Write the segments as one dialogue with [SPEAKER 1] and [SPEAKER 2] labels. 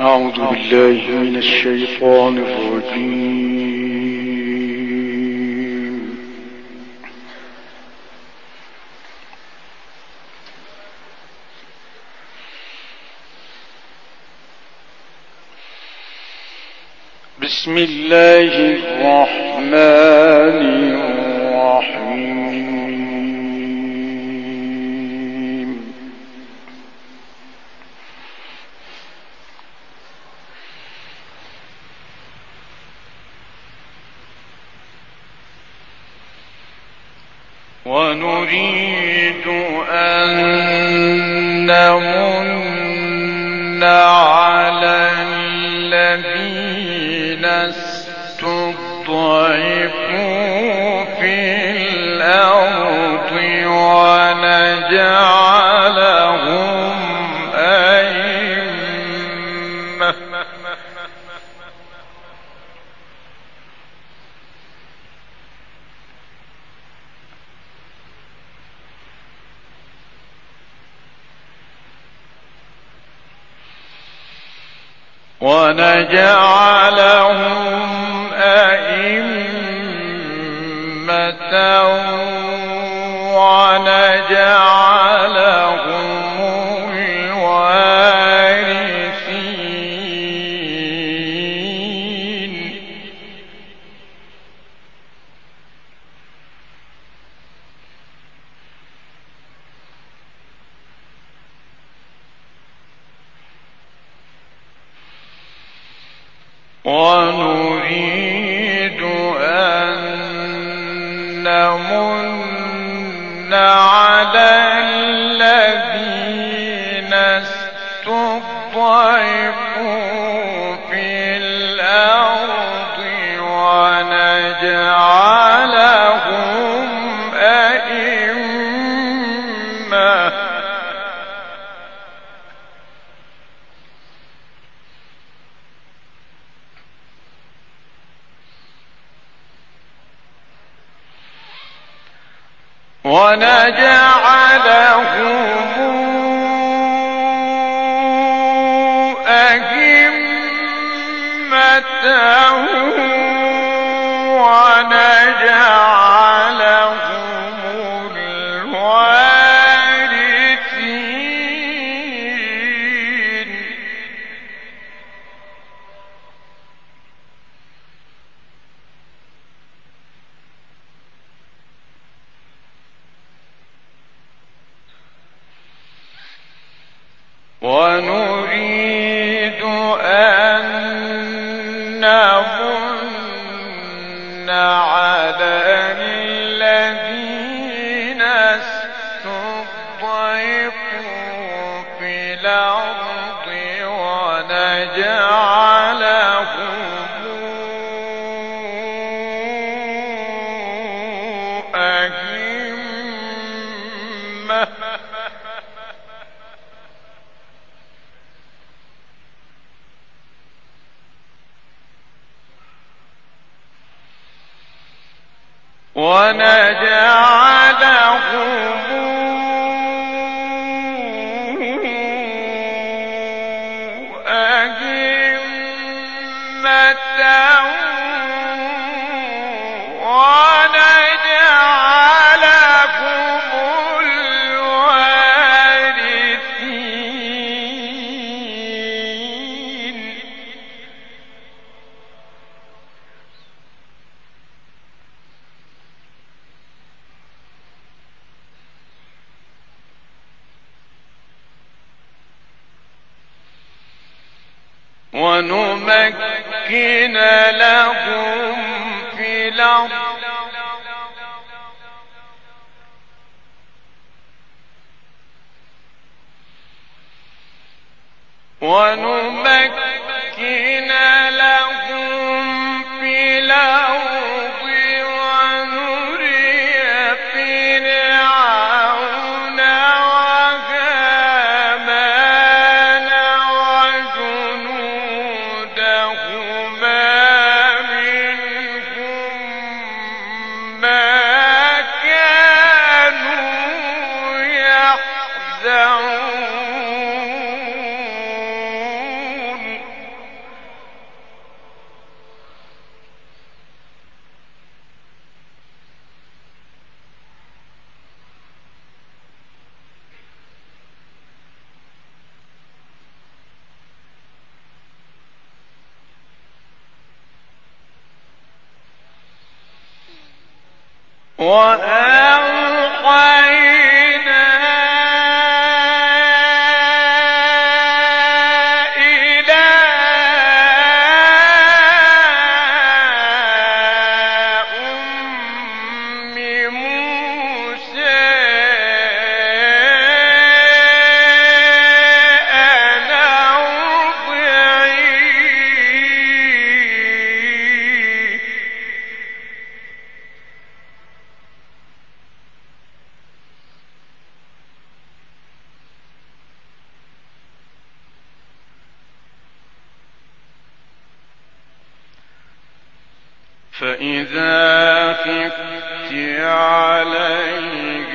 [SPEAKER 1] أعوذ بالله من الشيطان الرجيم. بسم الله الرحمن الرحيم. ونريد أن نمن على الذين استضعفوا في الأرض ونجعلهم أئمة ونجعلهم الوارثين. ونريد أن نمن على الذين استضعفوا في الأرض ونجعلهم أئمة ونجعلهم الوارثين. ونريد أن نمن على الذين استضعفوا في الأرض ونجعلهم أئمة الوارثين. ونمكن لهم في الأرض ونري فرعون وهامان وجنودهما منهم ما كانوا يحذرون. وأوحينا إلى أم موسى أن أرضعيه. فإذا خفت عليه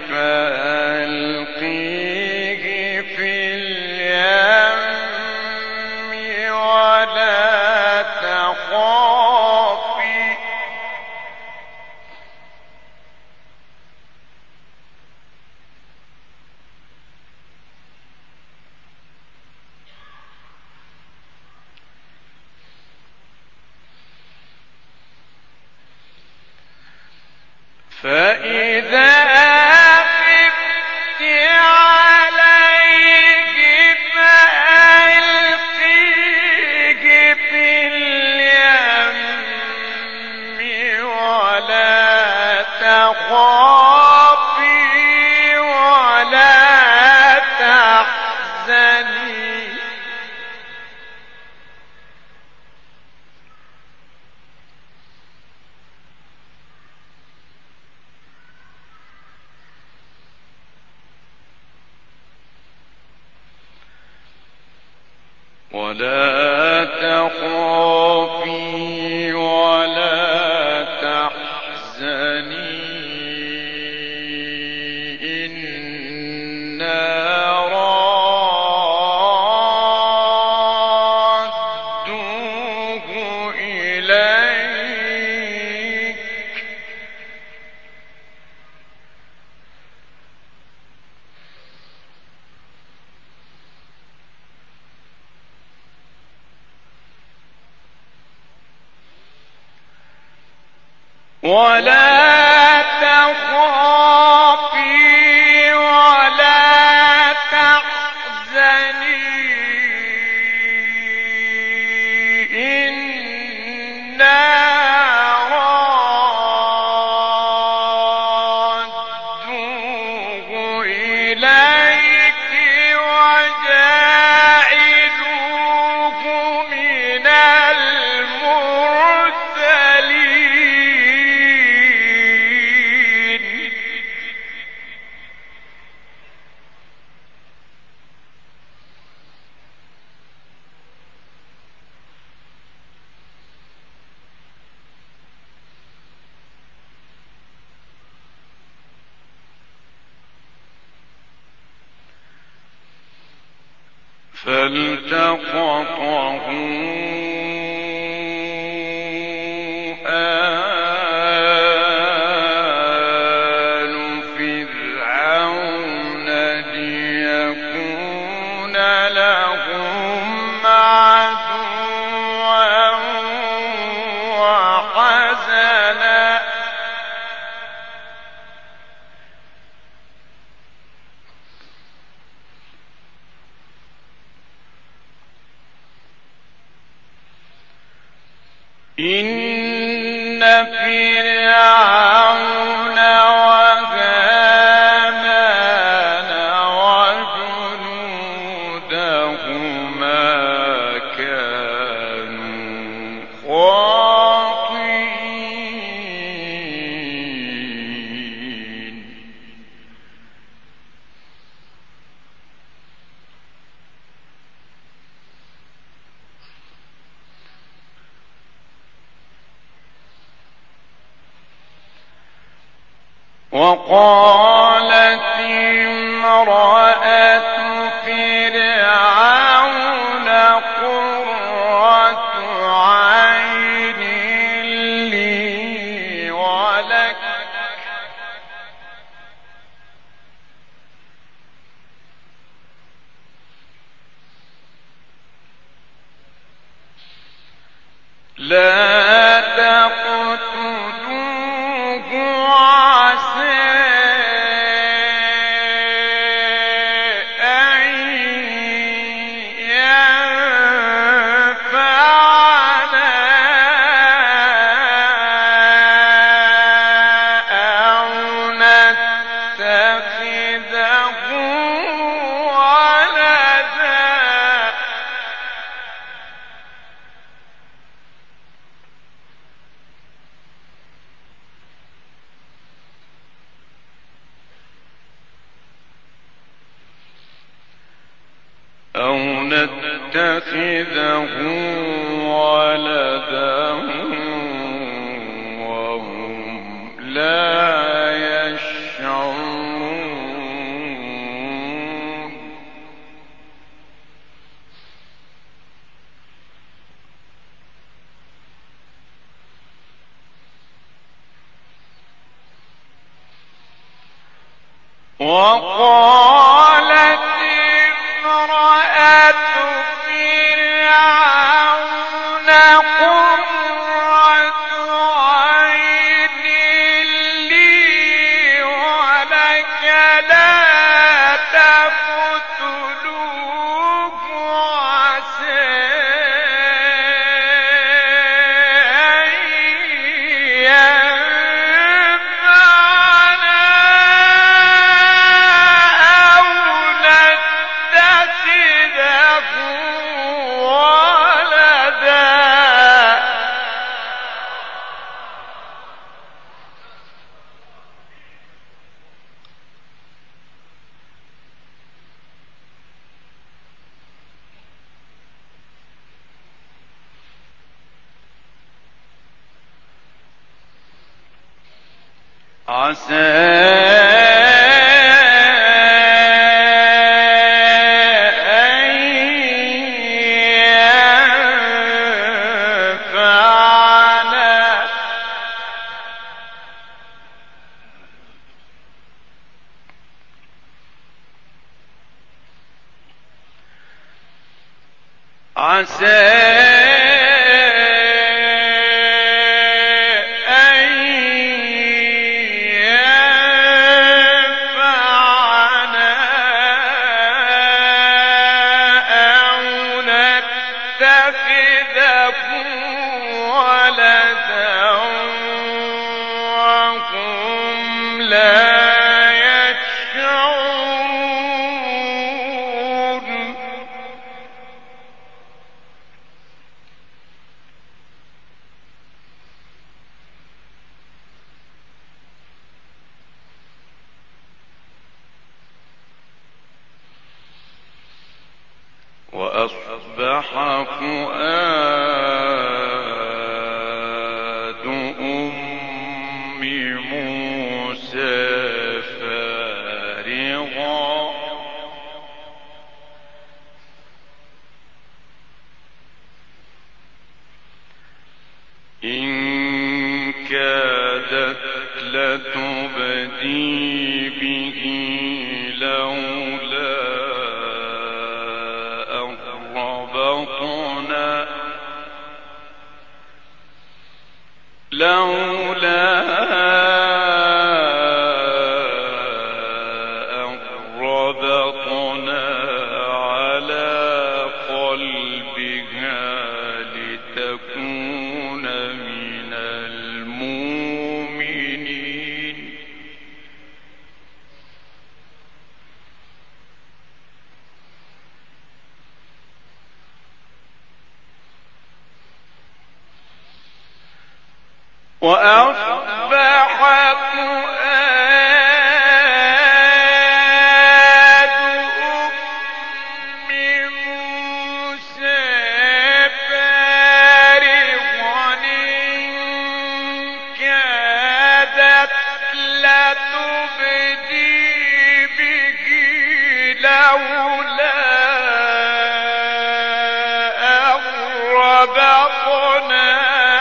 [SPEAKER 1] فألقيه في اليم ولا تخافي. فإذا خفت عليه فألقيه في اليم ولا تخافي ولا تحزني. ولا تخافي ولا تحزني إنا رادوه إليك. ولا تخافي ولا تحزني إنا رادوه إليك وجاعلوه من المرسلين. فالتقطه آل فرعون ليكون لهم عدوا وحزنا. إن فرعون وهامان وجنودهما كانوا خاطئين. وقالت امرأة فرعون قرة عين لي ولك لا تقتلوه أو نتخذه ولدا وهم لا يشعرون. وقالت امرأة فرعون قرة عين لي ولك لا تقتلوه عسى أن ينفعنا أو نتخذه ولدا. عسى أن ينفعنا أو نتخذه ولدا وهم لا يشعرون. وأصبح فؤاد أم موسى فارغا إن كادت لتبدي به لولا أن ربطنا على قلبها لتكون من المؤمنين. وأصبح فؤاد أم موسى فارغا إن كادت لتبدي به لولا أن ربطنا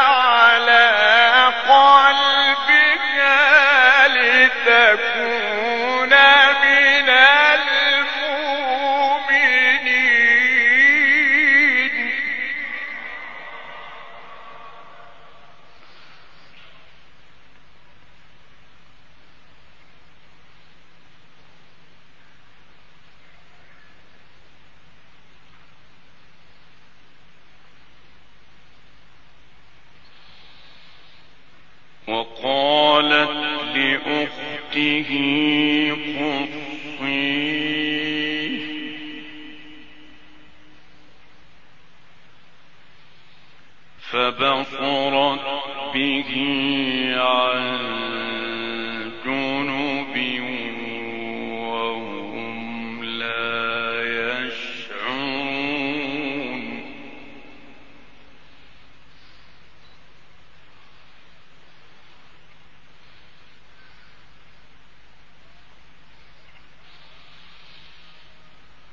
[SPEAKER 1] قلبها لتكون من المؤمنين. وقالت لأخته قصيه فبصرت به عن جنب وهم لا يشعرون.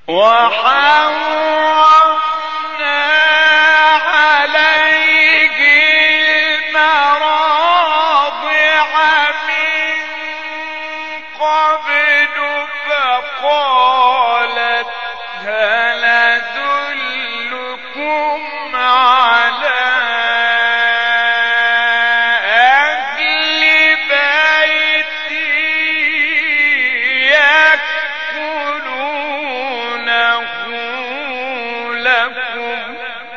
[SPEAKER 1] وحرمنا عليه المراضع من قبل فقالت هل أدلكم على أهل بيت يكفلونه لكم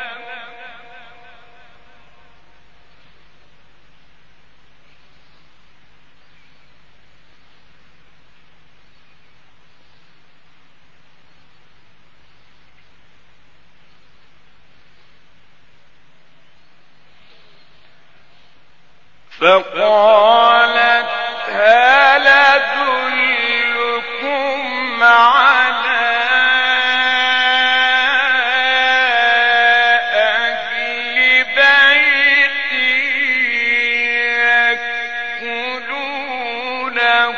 [SPEAKER 1] فقالت هل أدلكم على أهل بيت يكفلونه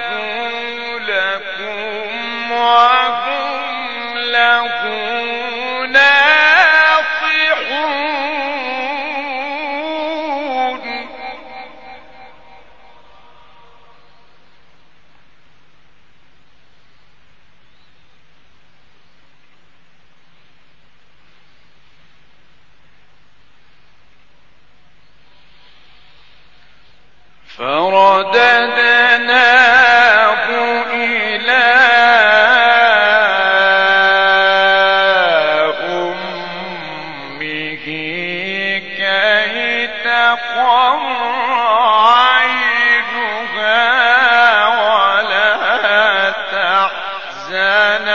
[SPEAKER 1] لكم وهم له ناصحون فرددناه إلى أمه كي تقر عينها ولا تحزن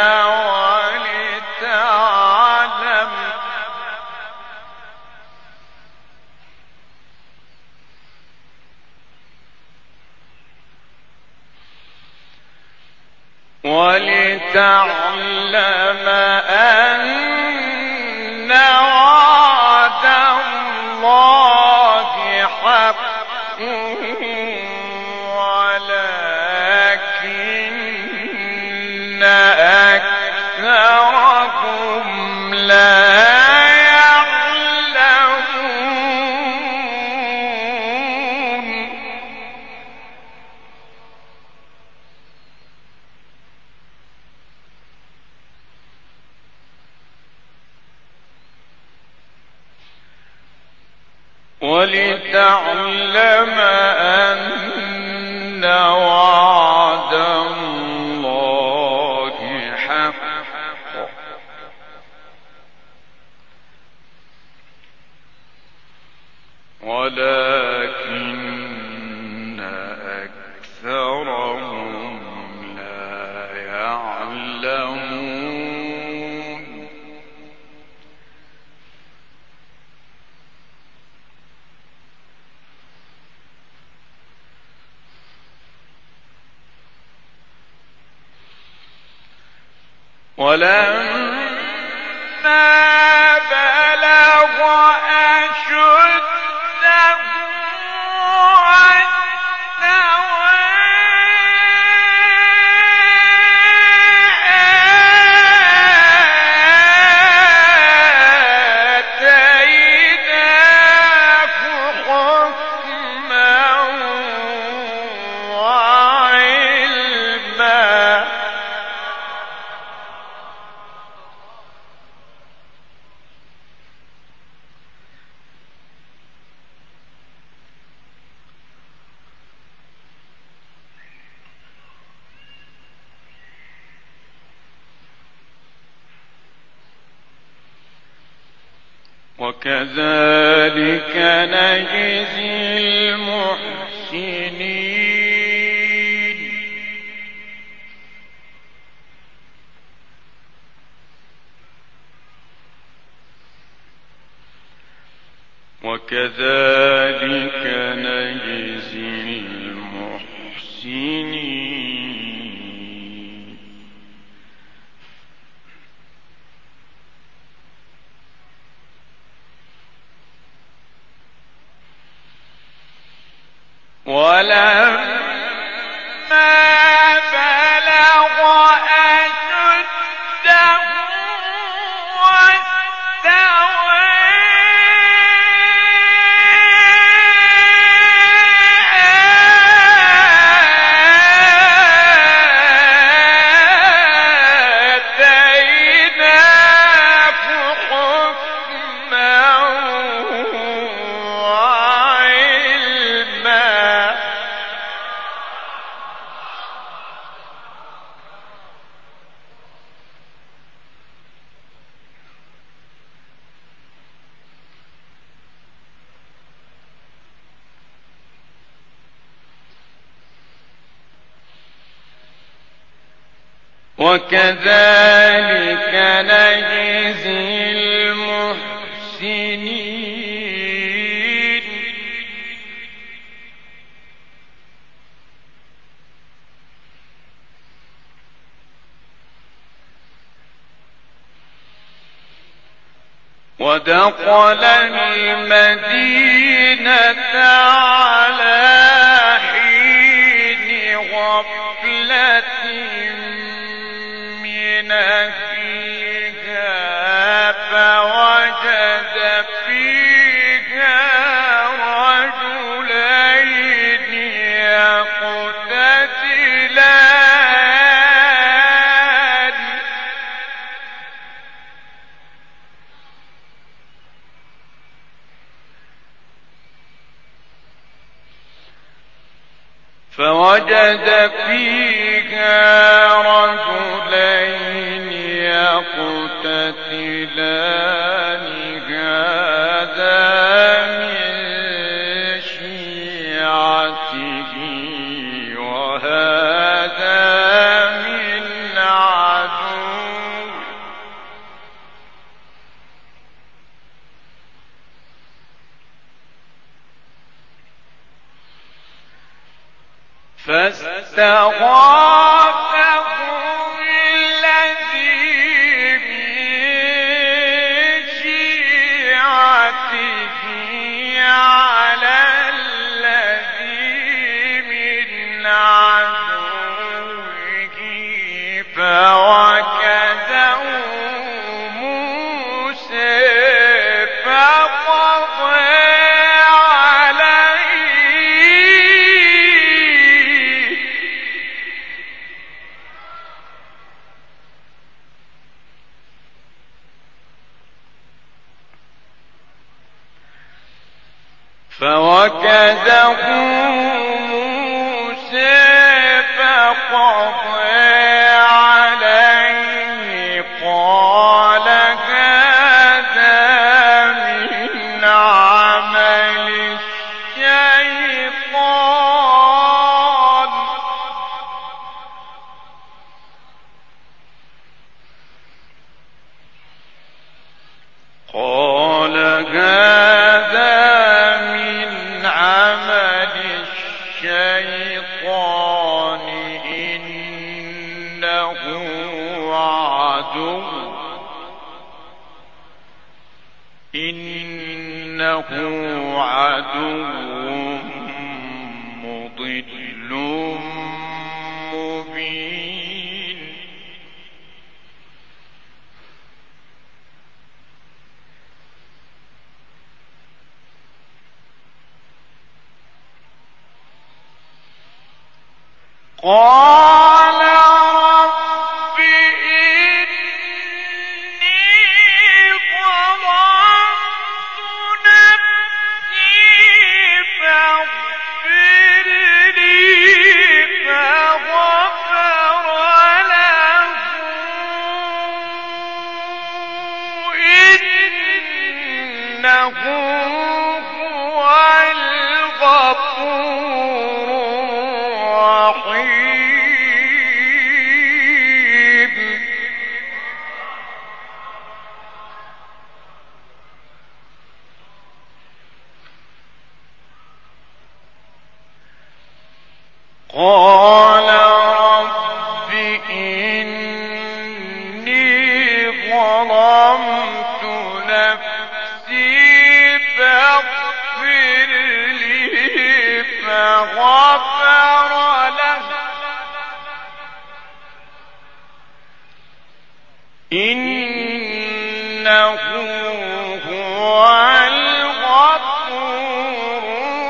[SPEAKER 1] ولتعلم أن وعد الله حق ولكن أكثركم لا يعلمون ولتعلم أن وعد الله حق ولكن أكثرهم لا يعلمون ولما بلغ أشده آتيناه حكما وعلما وكذلك نجزي المحسنين وكذلك نجزي المحسنين ولما بلغ أشده وكذلك نجزي المحسنين ودخل المدينة على حين غفلة من أهلها فوجد فيها رجلين يقتتلان هذا من شيعته وهذا من عدوه فاستغاثه الذي من شيعته على الذي من عدوه فوكزه موسى فقضى عليه قال هذا من عمل الشيطان قال هذا من عمل الشيطان إنه عدو مضل مبين قال رب إني ظلمت نفسي فاغفر لي فغفر له إنه هو الغفور الرحيم قال رب إني ظلمت نفسي فاغفر لي فغفر له إنه هو الغفور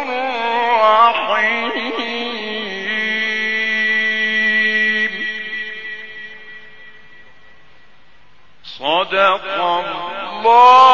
[SPEAKER 1] الرحيم صدق الله